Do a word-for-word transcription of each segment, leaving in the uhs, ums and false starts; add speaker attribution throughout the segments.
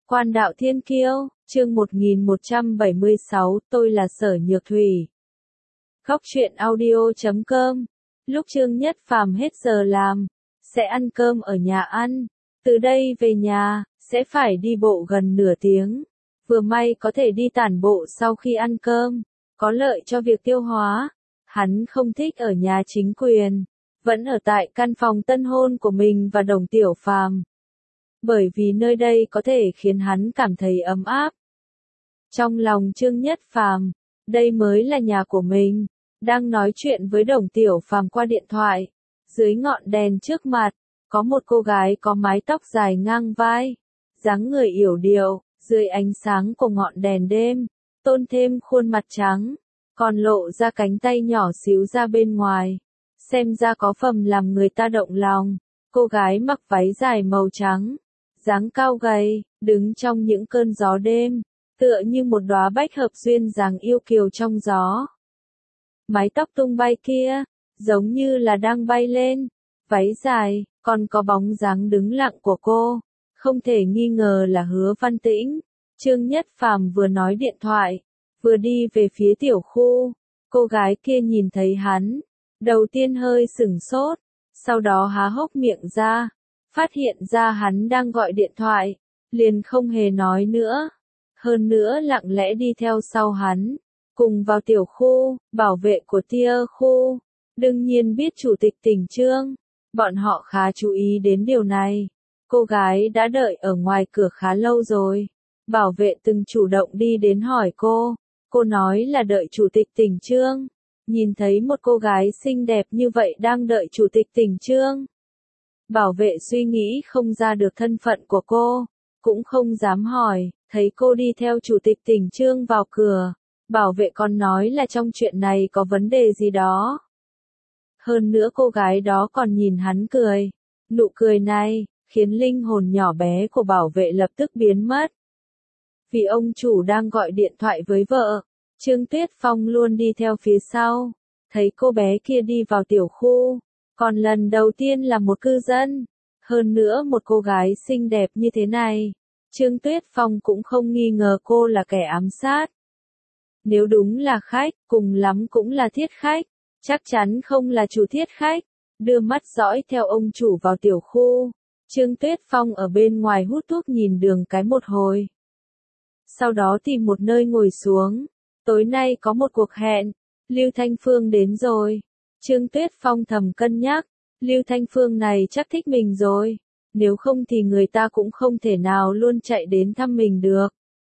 Speaker 1: Quan đạo thiên kiêu, chương một nghìn một trăm bảy mươi sáu, tôi là Sở Nhược Thủy. Góc truyện audio chấm com. Lúc Trương Nhất Phàm hết giờ làm, sẽ ăn cơm ở nhà ăn. Từ đây về nhà, sẽ phải đi bộ gần nửa tiếng. Vừa may có thể đi tản bộ sau khi ăn cơm, có lợi cho việc tiêu hóa. Hắn không thích ở nhà chính quyền, vẫn ở tại căn phòng tân hôn của mình và Đồng Tiểu Phàm. Bởi vì nơi đây có thể khiến hắn cảm thấy ấm áp. Trong lòng Trương Nhất Phàm, đây mới là nhà của mình. Đang nói chuyện với Đồng Tiểu Phàm qua điện thoại, dưới ngọn đèn trước mặt, có một cô gái có mái tóc dài ngang vai, dáng người yểu điệu, dưới ánh sáng của ngọn đèn đêm, tôn thêm khuôn mặt trắng, còn lộ ra cánh tay nhỏ xíu ra bên ngoài, xem ra có phẩm làm người ta động lòng. Cô gái mặc váy dài màu trắng, dáng cao gầy, đứng trong những cơn gió đêm, tựa như một đóa bách hợp duyên dáng yêu kiều trong gió. Mái tóc tung bay kia, giống như là đang bay lên, váy dài, còn có bóng dáng đứng lặng của cô, không thể nghi ngờ là Hứa Văn Tĩnh. Trương Nhất Phàm vừa nói điện thoại, vừa đi về phía tiểu khu, cô gái kia nhìn thấy hắn, đầu tiên hơi sửng sốt, sau đó há hốc miệng ra, phát hiện ra hắn đang gọi điện thoại, liền không hề nói nữa, hơn nữa lặng lẽ đi theo sau hắn, cùng vào tiểu khu. Bảo vệ của tia khu, đương nhiên biết chủ tịch tỉnh Trương, bọn họ khá chú ý đến điều này. Cô gái đã đợi ở ngoài cửa khá lâu rồi, bảo vệ từng chủ động đi đến hỏi cô, cô nói là đợi chủ tịch tỉnh Trương. Nhìn thấy một cô gái xinh đẹp như vậy đang đợi chủ tịch tỉnh Trương, bảo vệ suy nghĩ không ra được thân phận của cô, cũng không dám hỏi. Thấy cô đi theo chủ tịch tỉnh Trương vào cửa, bảo vệ còn nói là trong chuyện này có vấn đề gì đó. Hơn nữa cô gái đó còn nhìn hắn cười, nụ cười này khiến linh hồn nhỏ bé của bảo vệ lập tức biến mất. Vì ông chủ đang gọi điện thoại với vợ, Trương Tuyết Phong luôn đi theo phía sau, thấy cô bé kia đi vào tiểu khu, còn lần đầu tiên là một cư dân, hơn nữa một cô gái xinh đẹp như thế này, Trương Tuyết Phong cũng không nghi ngờ cô là kẻ ám sát. Nếu đúng là khách, cùng lắm cũng là thiết khách, chắc chắn không là chủ thiết khách. Đưa mắt dõi theo ông chủ vào tiểu khu, Trương Tuyết Phong ở bên ngoài hút thuốc nhìn đường cái một hồi. Sau đó tìm một nơi ngồi xuống, tối nay có một cuộc hẹn, Lưu Thanh Phương đến rồi. Trương Tuyết Phong thầm cân nhắc, Lưu Thanh Phương này chắc thích mình rồi, nếu không thì người ta cũng không thể nào luôn chạy đến thăm mình được.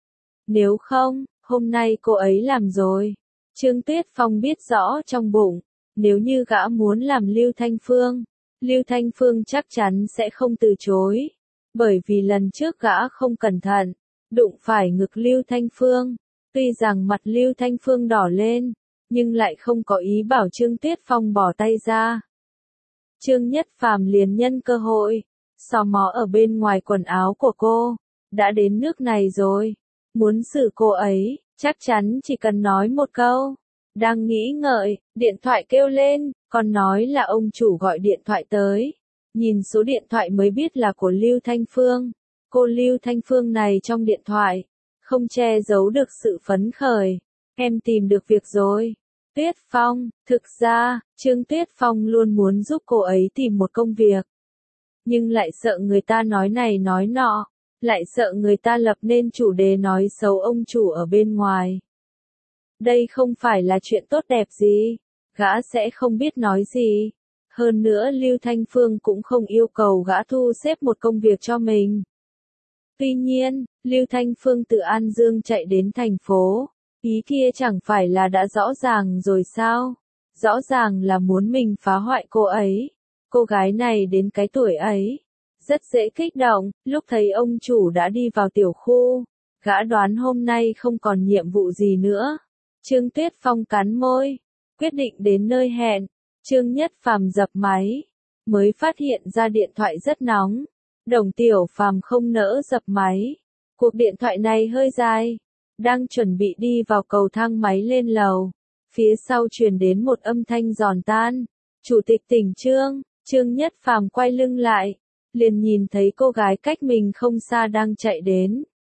Speaker 1: Nếu không, hôm nay cô ấy làm rồi. Trương Tuyết Phong biết rõ trong bụng, nếu như gã muốn làm Lưu Thanh Phương, Lưu Thanh Phương chắc chắn sẽ không từ chối. Bởi vì lần trước gã không cẩn thận, đụng phải ngực Lưu Thanh Phương. Tuy rằng mặt Lưu Thanh Phương đỏ lên, nhưng lại không có ý bảo Trương Tuyết Phong bỏ tay ra. Trương Nhất Phàm liền nhân cơ hội, xò mó ở bên ngoài quần áo của cô. Đã đến nước này rồi, muốn xử cô ấy, chắc chắn chỉ cần nói một câu. Đang nghĩ ngợi, điện thoại kêu lên, còn nói là ông chủ gọi điện thoại tới. Nhìn số điện thoại mới biết là của Lưu Thanh Phương. Cô Lưu Thanh Phương này trong điện thoại, không che giấu được sự phấn khởi. Em tìm được việc rồi. Tuyết Phong, thực ra, Trương Tuyết Phong luôn muốn giúp cô ấy tìm một công việc. Nhưng lại sợ người ta nói này nói nọ, lại sợ người ta lập nên chủ đề nói xấu ông chủ ở bên ngoài. Đây không phải là chuyện tốt đẹp gì, gã sẽ không biết nói gì. Hơn nữa Lưu Thanh Phương cũng không yêu cầu gã thu xếp một công việc cho mình. Tuy nhiên, Lưu Thanh Phương từ An Dương chạy đến thành phố, ý kia chẳng phải là đã rõ ràng rồi sao? Rõ ràng là muốn mình phá hoại cô ấy. Cô gái này đến cái tuổi ấy, rất dễ kích động. Lúc thấy ông chủ đã đi vào tiểu khu, gã đoán hôm nay không còn nhiệm vụ gì nữa. Trương Tuyết Phong cắn môi, quyết định đến nơi hẹn. Trương Nhất Phàm dập máy, mới phát hiện ra điện thoại rất nóng. Đồng Tiểu Phàm không nỡ dập máy. Cuộc điện thoại này hơi dài. Đang chuẩn bị đi vào cầu thang máy lên lầu, phía sau truyền đến một âm thanh giòn tan. Chủ tịch tỉnh Trương. Trương Nhất Phàm quay lưng lại, liền nhìn thấy cô gái cách mình không xa đang chạy đến.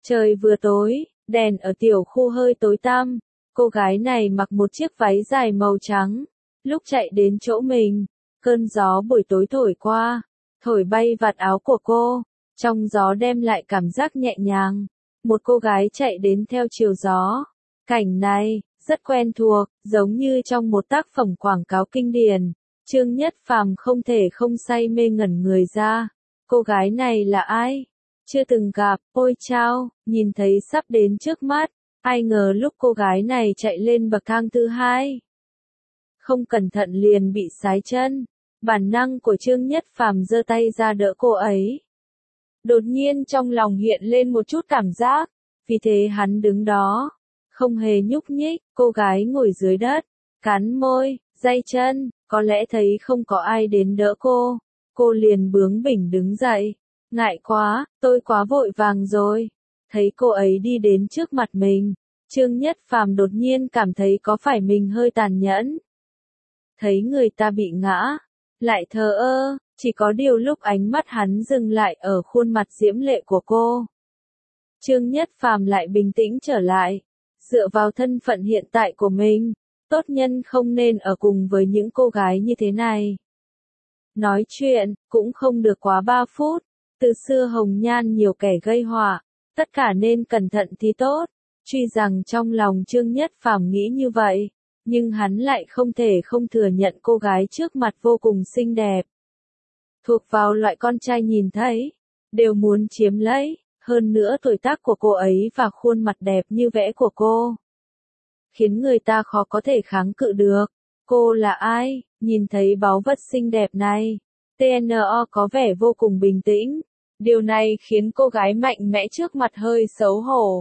Speaker 1: Trời vừa tối, đèn ở tiểu khu hơi tối tăm, cô gái này mặc một chiếc váy dài màu trắng, lúc chạy đến chỗ mình, cơn gió buổi tối thổi qua, thổi bay vạt áo của cô, trong gió đem lại cảm giác nhẹ nhàng, một cô gái chạy đến theo chiều gió. Cảnh này, rất quen thuộc, giống như trong một tác phẩm quảng cáo kinh điển, Trương Nhất Phàm không thể không say mê ngẩn người ra. Cô gái này là ai? Chưa từng gặp, ôi chao, nhìn thấy sắp đến trước mắt, ai ngờ lúc cô gái này chạy lên bậc thang thứ hai. Không cẩn thận liền bị sái chân, bản năng của Trương Nhất Phàm giơ tay ra đỡ cô ấy. Đột nhiên trong lòng hiện lên một chút cảm giác, vì thế hắn đứng đó, không hề nhúc nhích, cô gái ngồi dưới đất, cắn môi, day chân, có lẽ thấy không có ai đến đỡ cô, cô liền bướng bỉnh đứng dậy, ngại quá, tôi quá vội vàng rồi. Thấy cô ấy đi đến trước mặt mình, Trương Nhất Phàm đột nhiên cảm thấy có phải mình hơi tàn nhẫn. Thấy người ta bị ngã, lại thờ ơ, chỉ có điều lúc ánh mắt hắn dừng lại ở khuôn mặt diễm lệ của cô. Trương Nhất Phàm lại bình tĩnh trở lại, dựa vào thân phận hiện tại của mình, tốt nhân không nên ở cùng với những cô gái như thế này. Nói chuyện, cũng không được quá ba phút, từ xưa hồng nhan nhiều kẻ gây họa, tất cả nên cẩn thận thì tốt, tuy rằng trong lòng Trương Nhất Phàm nghĩ như vậy, nhưng hắn lại không thể không thừa nhận cô gái trước mặt vô cùng xinh đẹp. Thuộc vào loại con trai nhìn thấy, đều muốn chiếm lấy, hơn nữa tuổi tác của cô ấy và khuôn mặt đẹp như vẽ của cô, khiến người ta khó có thể kháng cự được. Cô là ai? Nhìn thấy báu vật xinh đẹp này, tê en o có vẻ vô cùng bình tĩnh. Điều này khiến cô gái mạnh mẽ trước mặt hơi xấu hổ.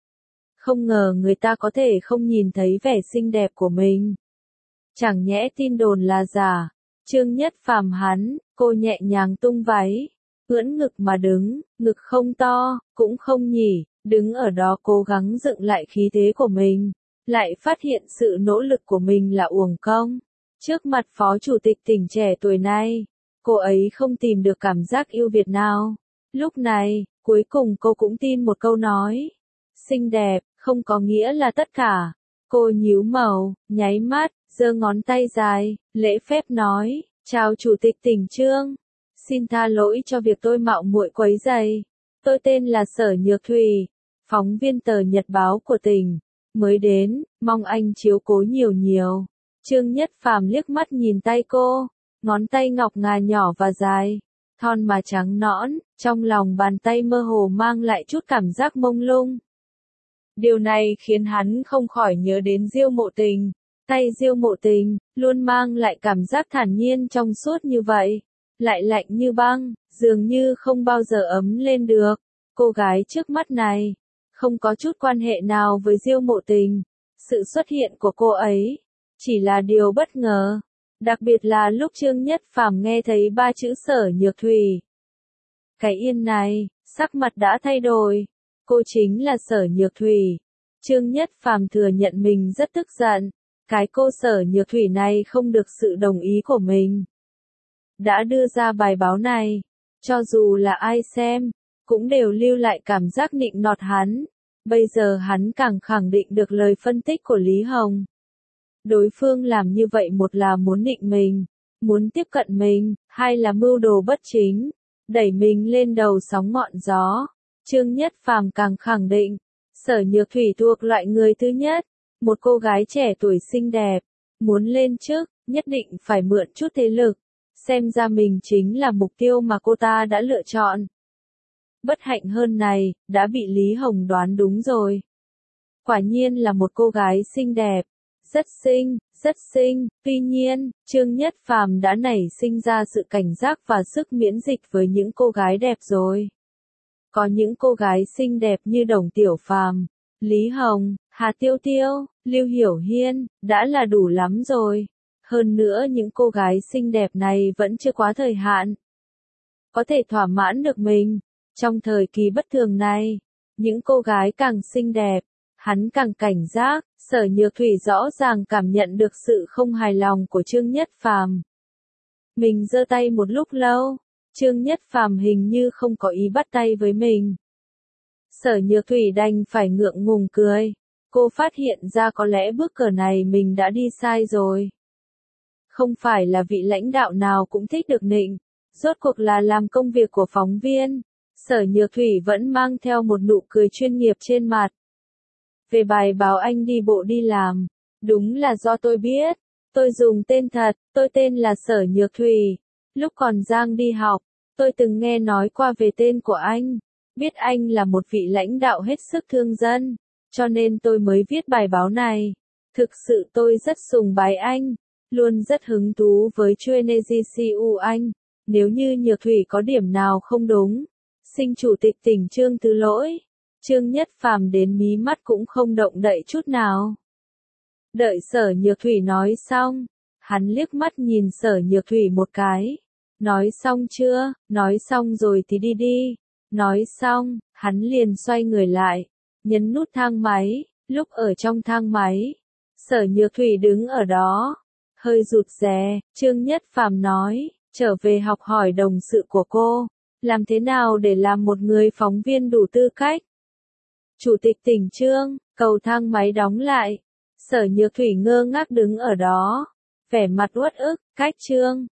Speaker 1: Không ngờ người ta có thể không nhìn thấy vẻ xinh đẹp của mình. Chẳng nhẽ tin đồn là giả. Trương Nhất Phàm hắn, cô nhẹ nhàng tung váy, ưỡn ngực mà đứng, ngực không to, cũng không nhỉ, đứng ở đó cố gắng dựng lại khí thế của mình, lại phát hiện sự nỗ lực của mình là uổng công. Trước mặt phó chủ tịch tỉnh trẻ tuổi này, cô ấy không tìm được cảm giác yêu Việt nào. Lúc này, cuối cùng cô cũng tin một câu nói. Xinh đẹp, không có nghĩa là tất cả. Cô nhíu mày, nháy mắt, giơ ngón tay dài, lễ phép nói, chào chủ tịch tỉnh Trương. Xin tha lỗi cho việc tôi mạo muội quấy rầy. Tôi tên là Sở Nhược Thủy, phóng viên tờ Nhật báo của tỉnh. Mới đến, mong anh chiếu cố nhiều nhiều. Trương Nhất Phàm liếc mắt nhìn tay cô, ngón tay ngọc ngà nhỏ và dài, thon mà trắng nõn, trong lòng bàn tay mơ hồ mang lại chút cảm giác mông lung. Điều này khiến hắn không khỏi nhớ đến Diêu Mộ Tình. Tay Diêu Mộ Tình luôn mang lại cảm giác thản nhiên trong suốt như vậy, lại lạnh như băng, dường như không bao giờ ấm lên được. Cô gái trước mắt này không có chút quan hệ nào với Diêu Mộ Tình. Sự xuất hiện của cô ấy chỉ là điều bất ngờ, đặc biệt là lúc Trương Nhất Phàm nghe thấy ba chữ Sở Nhược Thủy. Cái yên này, sắc mặt đã thay đổi. Cô chính là Sở Nhược Thủy. Trương Nhất Phàm thừa nhận mình rất tức giận. Cái cô Sở Nhược Thủy này không được sự đồng ý của mình. Đã đưa ra bài báo này, cho dù là ai xem, cũng đều lưu lại cảm giác nịnh nọt hắn. Bây giờ hắn càng khẳng định được lời phân tích của Lý Hồng. Đối phương làm như vậy một là muốn nịnh mình, muốn tiếp cận mình, hai là mưu đồ bất chính, đẩy mình lên đầu sóng ngọn gió. Trương Nhất Phàm càng khẳng định, Sở Nhược Thủy thuộc loại người thứ nhất, một cô gái trẻ tuổi xinh đẹp, muốn lên chức, nhất định phải mượn chút thế lực, xem ra mình chính là mục tiêu mà cô ta đã lựa chọn. Bất hạnh hơn này, đã bị Lý Hồng đoán đúng rồi. Quả nhiên là một cô gái xinh đẹp, rất xinh, rất xinh, tuy nhiên, Trương Nhất Phàm đã nảy sinh ra sự cảnh giác và sức miễn dịch với những cô gái đẹp rồi. Có những cô gái xinh đẹp như Đồng Tiểu Phàm, Lý Hồng, Hà Tiêu Tiêu, Lưu Hiểu Hiên, đã là đủ lắm rồi. Hơn nữa những cô gái xinh đẹp này vẫn chưa quá thời hạn. Có thể thỏa mãn được mình. Trong thời kỳ bất thường này, những cô gái càng xinh đẹp, hắn càng cảnh giác. Sở Nhược Thủy rõ ràng cảm nhận được sự không hài lòng của Trương Nhất Phàm. Mình giơ tay một lúc lâu, Trương Nhất Phàm hình như không có ý bắt tay với mình. Sở Nhược Thủy đành phải ngượng ngùng cười. Cô phát hiện ra có lẽ bước cờ này mình đã đi sai rồi. Không phải là vị lãnh đạo nào cũng thích được nịnh, rốt cuộc là làm công việc của phóng viên. Sở Nhược Thủy vẫn mang theo một nụ cười chuyên nghiệp trên mặt. Về bài báo anh đi bộ đi làm, đúng là do tôi biết. Tôi dùng tên thật, tôi tên là Sở Nhược Thủy. Lúc còn Giang đi học, tôi từng nghe nói qua về tên của anh. Biết anh là một vị lãnh đạo hết sức thương dân, cho nên tôi mới viết bài báo này. Thực sự tôi rất sùng bái anh, luôn rất hứng thú với chuyên e giê xê u anh. Nếu như Nhược Thủy có điểm nào không đúng, xin Chủ tịch tỉnh Trương thứ lỗi. Trương Nhất Phàm đến mí mắt cũng không động đậy chút nào. Đợi Sở Nhược Thủy nói xong, hắn liếc mắt nhìn Sở Nhược Thủy một cái. Nói xong chưa? Nói xong rồi thì đi đi. Nói xong, hắn liền xoay người lại, nhấn nút thang máy. Lúc ở trong thang máy, Sở Nhược Thủy đứng ở đó, hơi rụt rè. Trương Nhất Phàm nói, trở về học hỏi đồng sự của cô, làm thế nào để làm một người phóng viên đủ tư cách. Chủ tịch tỉnh Trương, cầu thang máy đóng lại. Sở Nhược Thủy ngơ ngác đứng ở đó, vẻ mặt uất ức. Cách Trương